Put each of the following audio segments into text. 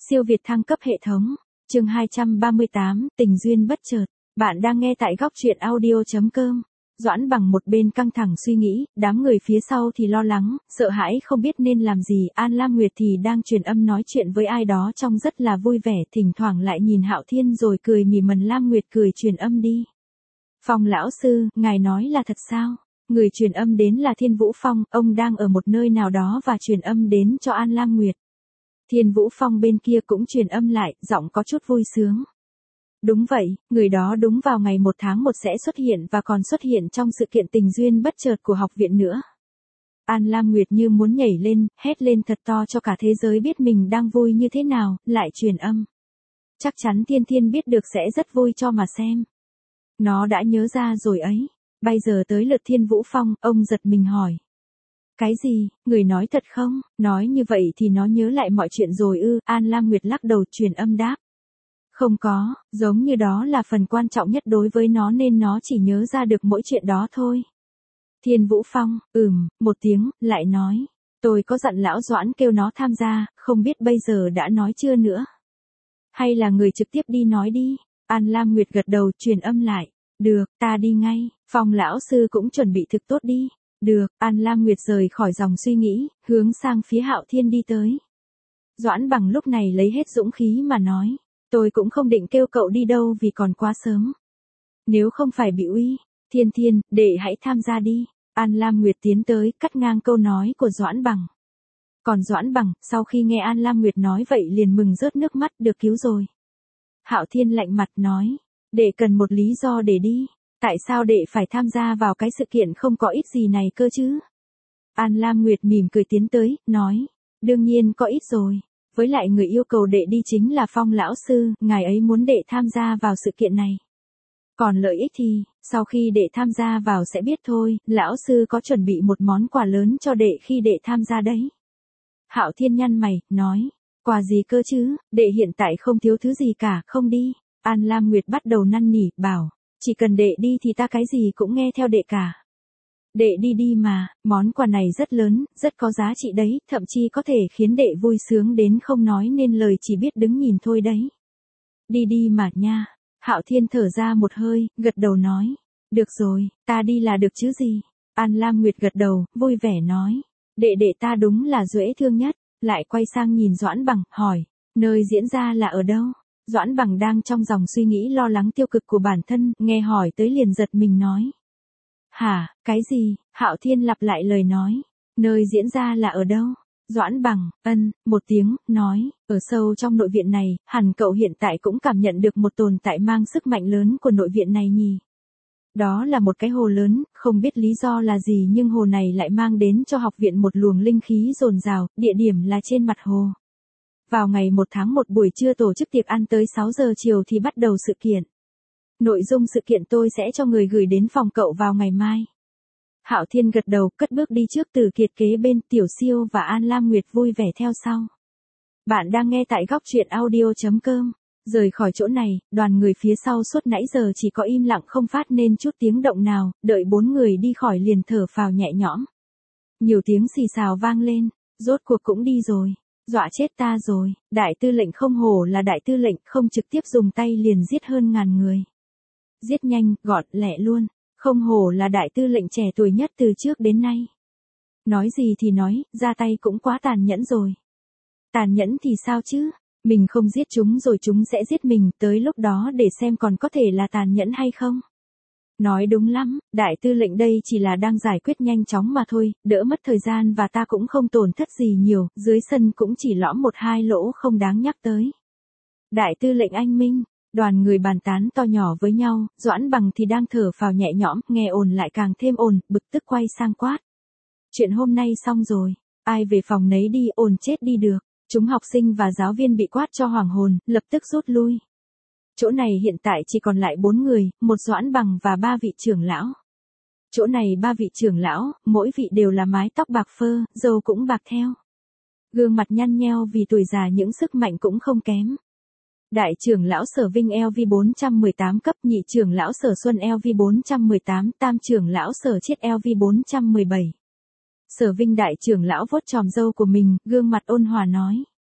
Siêu Việt thăng cấp hệ thống. Chương 238, tình duyên bất chợt. Bạn đang nghe tại góc truyện audio.com. Doãn Bằng một bên căng thẳng suy nghĩ, đám người phía sau thì lo lắng, sợ hãi không biết nên làm gì. An Lam Nguyệt thì đang truyền âm nói chuyện với ai đó trông rất là vui vẻ, thỉnh thoảng lại nhìn Hạo Thiên rồi cười mỉm. Lam Nguyệt cười truyền âm đi. Phong lão sư, ngài nói là thật sao? Người truyền âm đến là Thiên Vũ Phong, ông đang ở một nơi nào đó và truyền âm đến cho An Lam Nguyệt. Thiên Vũ Phong bên kia cũng truyền âm lại, giọng có chút vui sướng. Đúng vậy, người đó đúng vào ngày 1 tháng 1 sẽ xuất hiện và còn xuất hiện trong sự kiện tình duyên bất chợt của học viện nữa. An Lam Nguyệt như muốn nhảy lên, hét lên thật to cho cả thế giới biết mình đang vui như thế nào, lại truyền âm. Chắc chắn Thiên Thiên biết được sẽ rất vui cho mà xem. Nó đã nhớ ra rồi ấy. Bây giờ tới lượt Thiên Vũ Phong, ông giật mình hỏi. Cái gì, người nói thật không? Nói như vậy thì nó nhớ lại mọi chuyện rồi ư? An Lam Nguyệt lắc đầu truyền âm đáp. Không có, giống như đó là phần quan trọng nhất đối với nó nên nó chỉ nhớ ra được mỗi chuyện đó thôi. Thiên Vũ Phong, một tiếng, lại nói. Tôi có dặn lão Doãn kêu nó tham gia, không biết bây giờ đã nói chưa nữa. Hay là người trực tiếp đi nói đi? An Lam Nguyệt gật đầu truyền âm lại. Được, ta đi ngay. Phong lão sư cũng chuẩn bị thực tốt đi. Được, An Lam Nguyệt rời khỏi dòng suy nghĩ, hướng sang phía Hạo Thiên đi tới. Doãn Bằng lúc này lấy hết dũng khí mà nói. Tôi cũng không định kêu cậu đi đâu vì còn quá sớm. Nếu không phải bị uy, Thiên Thiên, đệ hãy tham gia đi. An Lam Nguyệt tiến tới, cắt ngang câu nói của Doãn Bằng. Còn Doãn Bằng, sau khi nghe An Lam Nguyệt nói vậy liền mừng rớt nước mắt, được cứu rồi. Hạo Thiên lạnh mặt nói, đệ cần một lý do để đi. Tại sao đệ phải tham gia vào cái sự kiện không có ích gì này cơ chứ? An Lam Nguyệt mỉm cười tiến tới, nói, đương nhiên có ích rồi. Với lại người yêu cầu đệ đi chính là Phong lão sư, ngài ấy muốn đệ tham gia vào sự kiện này. Còn lợi ích thì, sau khi đệ tham gia vào sẽ biết thôi, lão sư có chuẩn bị một món quà lớn cho đệ khi đệ tham gia đấy. Hạo Thiên nhăn mày, nói, quà gì cơ chứ, đệ hiện tại không thiếu thứ gì cả, không đi. An Lam Nguyệt bắt đầu năn nỉ, bảo, chỉ cần đệ đi thì ta cái gì cũng nghe theo đệ cả. Đệ đi đi mà, món quà này rất lớn, rất có giá trị đấy, thậm chí có thể khiến đệ vui sướng đến không nói nên lời, chỉ biết đứng nhìn thôi đấy. Đi đi mà nha. Hạo Thiên thở ra một hơi, gật đầu nói. Được rồi, ta đi là được chứ gì. An Lam Nguyệt gật đầu, vui vẻ nói. Đệ ta đúng là dễ thương nhất. Lại quay sang nhìn Doãn Bằng, hỏi. Nơi diễn ra là ở đâu? Doãn Bằng đang trong dòng suy nghĩ lo lắng tiêu cực của bản thân, nghe hỏi tới liền giật mình nói. Hả, cái gì? Hạo Thiên lặp lại lời nói. Nơi diễn ra là ở đâu? Doãn Bằng, một tiếng, nói, ở sâu trong nội viện này, hẳn cậu hiện tại cũng cảm nhận được một tồn tại mang sức mạnh lớn của nội viện này nhỉ? Đó là một cái hồ lớn, không biết lý do là gì nhưng hồ này lại mang đến cho học viện một luồng linh khí dồi dào, địa điểm là trên mặt hồ. Vào ngày 1 tháng 1 buổi trưa tổ chức tiệc ăn tới 6 giờ chiều thì bắt đầu sự kiện. Nội dung sự kiện tôi sẽ cho người gửi đến phòng cậu vào ngày mai. Hạo Thiên gật đầu, cất bước đi trước, Từ Kiệt kế bên, Tiểu Siêu và An Lam Nguyệt vui vẻ theo sau. Bạn đang nghe tại góc truyện audio.com. Rời khỏi chỗ này, đoàn người phía sau suốt nãy giờ chỉ có im lặng không phát nên chút tiếng động nào, đợi 4 người đi khỏi liền thở phào nhẹ nhõm. Nhiều tiếng xì xào vang lên, rốt cuộc cũng đi rồi. Dọa chết ta rồi, đại tư lệnh không hổ là đại tư lệnh, không trực tiếp dùng tay liền giết hơn ngàn người. Giết nhanh, gọn, lẹ luôn, không hổ là đại tư lệnh trẻ tuổi nhất từ trước đến nay. Nói gì thì nói, ra tay cũng quá tàn nhẫn rồi. Tàn nhẫn thì sao chứ, mình không giết chúng rồi chúng sẽ giết mình, tới lúc đó để xem còn có thể là tàn nhẫn hay không. Nói đúng lắm, đại tư lệnh đây chỉ là đang giải quyết nhanh chóng mà thôi, đỡ mất thời gian và ta cũng không tổn thất gì nhiều, dưới sân cũng chỉ lõm 1-2 lỗ không đáng nhắc tới. Đại tư lệnh anh minh, đoàn người bàn tán to nhỏ với nhau, Doãn Bằng thì đang thở phào nhẹ nhõm, nghe ồn lại càng thêm ồn, bực tức quay sang quát. Chuyện hôm nay xong rồi, ai về phòng nấy đi, ồn chết đi được. Chúng học sinh và giáo viên bị quát cho hoảng hồn, lập tức rút lui. Chỗ này hiện tại chỉ còn lại 4 người, một Doãn Bằng và 3 vị trưởng lão. Chỗ này 3 vị trưởng lão, mỗi vị đều là mái tóc bạc phơ, râu cũng bạc theo. Gương mặt nhăn nheo vì tuổi già những sức mạnh cũng không kém. Đại trưởng lão Sở Vinh LV 418 cấp, nhị trưởng lão Sở Xuân LV 418, tam trưởng lão Sở Chiết LV 417. Sở Vinh đại trưởng lão vuốt chòm râu của mình, gương mặt ôn hòa nói.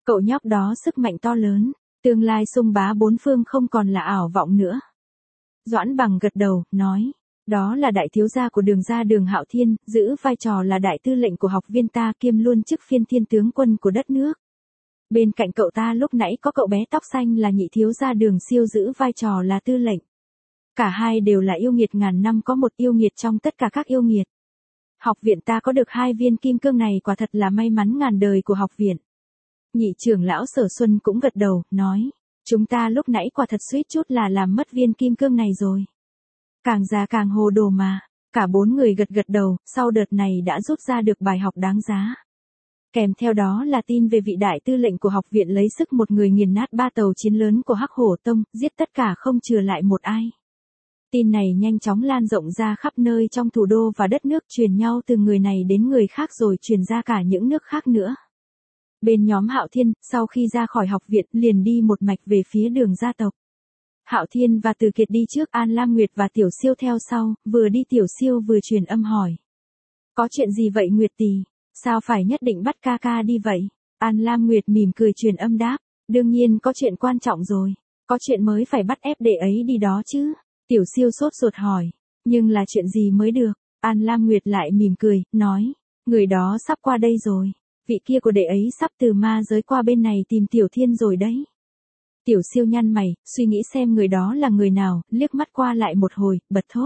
Cậu nhóc đó sức mạnh to lớn, tương lai xung bá bốn phương không còn là ảo vọng nữa. Doãn Bằng gật đầu, nói, đó là đại thiếu gia của Đường gia Đường Hạo Thiên, giữ vai trò là đại tư lệnh của học viên ta, kiêm luôn chức phiên thiên tướng quân của đất nước. Bên cạnh cậu ta lúc nãy có cậu bé tóc xanh là nhị thiếu gia Đường Siêu giữ vai trò là tư lệnh. Cả hai đều là yêu nghiệt ngàn năm, có một yêu nghiệt trong tất cả các yêu nghiệt. Học viện ta có được 2 viên kim cương này quả thật là may mắn ngàn đời của học viện. Nhị trưởng lão Sở Xuân cũng gật đầu, nói, chúng ta lúc nãy quả thật suýt chút là làm mất viên kim cương này rồi. Càng già càng hồ đồ mà. Cả 4 người gật gật đầu, sau đợt này đã rút ra được bài học đáng giá. Kèm theo đó là tin về vị đại tư lệnh của học viện lấy sức một người nghiền nát 3 tàu chiến lớn của Hắc Hổ Tông, giết tất cả không chừa lại một ai. Tin này nhanh chóng lan rộng ra khắp nơi trong thủ đô và đất nước, truyền nhau từ người này đến người khác rồi truyền ra cả những nước khác nữa. Bên nhóm Hạo Thiên, sau khi ra khỏi học viện, liền đi một mạch về phía Đường gia tộc. Hạo Thiên và Từ Kiệt đi trước, An Lam Nguyệt và Tiểu Siêu theo sau, vừa đi Tiểu Siêu vừa truyền âm hỏi. Có chuyện gì vậy Nguyệt tỷ? Sao phải nhất định bắt ca ca đi vậy? An Lam Nguyệt mỉm cười truyền âm đáp, đương nhiên có chuyện quan trọng rồi, có chuyện mới phải bắt ép đệ ấy đi đó chứ. Tiểu Siêu sốt ruột hỏi, nhưng là chuyện gì mới được? An Lam Nguyệt lại mỉm cười, nói, người đó sắp qua đây rồi, vị kia của đệ ấy sắp từ ma giới qua bên này tìm Tiểu Thiên rồi đấy. Tiểu Siêu nhăn mày, suy nghĩ xem người đó là người nào, liếc mắt qua lại một hồi, bật thốt.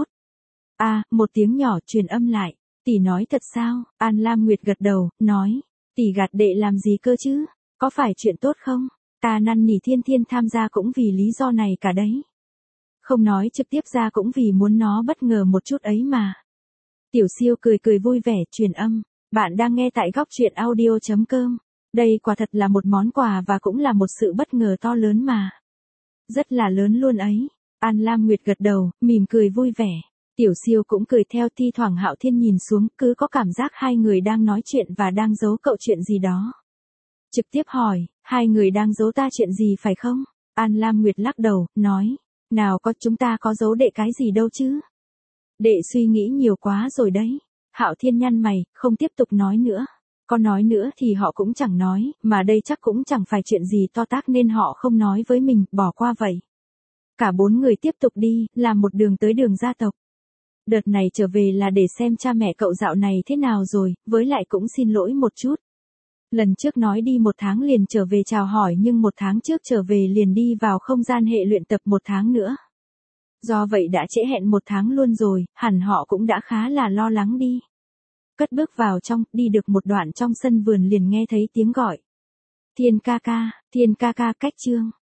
Một tiếng nhỏ truyền âm lại, tỷ nói thật sao? An Lam Nguyệt gật đầu, nói, tỷ gạt đệ làm gì cơ chứ? Có phải chuyện tốt không? Ta năn nỉ Thiên Thiên tham gia cũng vì lý do này cả đấy. Không nói trực tiếp ra cũng vì muốn nó bất ngờ một chút ấy mà. Tiểu Siêu cười cười vui vẻ truyền âm, bạn đang nghe tại góc truyện audio.com. Đây quả thật là một món quà và cũng là một sự bất ngờ to lớn mà. Rất là lớn luôn ấy. An Lam Nguyệt gật đầu, mỉm cười vui vẻ. Tiểu Siêu cũng cười theo, thi thoảng Hạo Thiên nhìn xuống, cứ có cảm giác hai người đang nói chuyện và đang giấu cậu chuyện gì đó. Trực tiếp hỏi, hai người đang giấu ta chuyện gì phải không? An Lam Nguyệt lắc đầu, nói, nào có, chúng ta có giấu đệ cái gì đâu chứ? Đệ suy nghĩ nhiều quá rồi đấy. Hạo Thiên nhăn mày, không tiếp tục nói nữa. Có nói nữa thì họ cũng chẳng nói, mà đây chắc cũng chẳng phải chuyện gì to tát nên họ không nói với mình, bỏ qua vậy. Cả 4 người tiếp tục đi, làm một đường tới Đường gia tộc. Đợt này trở về là để xem cha mẹ cậu dạo này thế nào rồi, với lại cũng xin lỗi một chút. Lần trước nói đi 1 tháng liền trở về chào hỏi nhưng 1 tháng trước trở về liền đi vào không gian hệ luyện tập 1 tháng nữa. Do vậy đã trễ hẹn 1 tháng luôn rồi, hẳn họ cũng đã khá là lo lắng đi. Cất bước vào trong, đi được một đoạn trong sân vườn liền nghe thấy tiếng gọi. Thiên ca ca, cách chương.